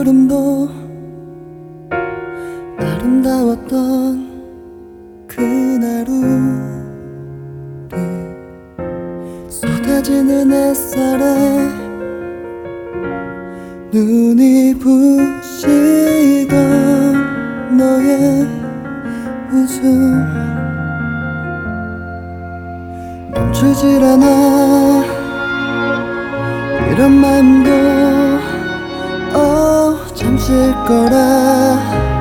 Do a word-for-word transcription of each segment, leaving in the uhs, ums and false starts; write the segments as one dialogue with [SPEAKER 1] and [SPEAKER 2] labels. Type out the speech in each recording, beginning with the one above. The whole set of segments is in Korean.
[SPEAKER 1] 구름도 아름다웠던 그날우리 쏟아지는 햇살에 눈이 부시던 너의 웃음 멈추질 않아. 이런 마음도 어 잠시일 거라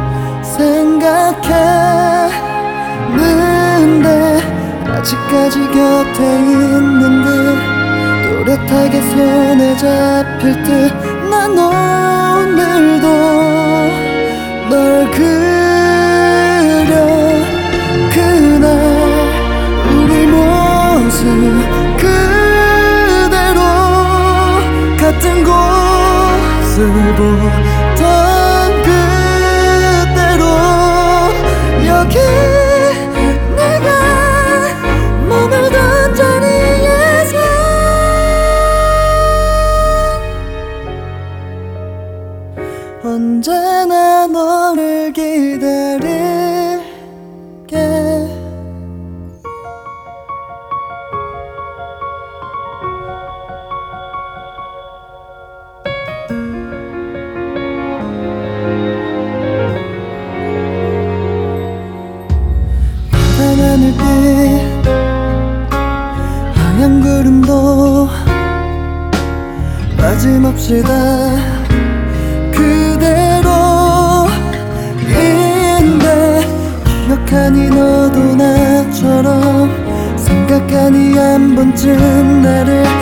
[SPEAKER 1] 생각했는데 아직까지 곁에 있는 듯 또렷하게 손에 잡힐 듯 난 오늘도 널 그려. 그날 우리 모습 그대로 같은 곳을 보던 그대로 여기 내가 머물던 자리에서 언제나 너를 기다릴게. 파란 하늘빛 하얀 구름도 빠짐없이 다 그대로인데 기억하니 너도 나처럼 생각하니 한 번쯤 나를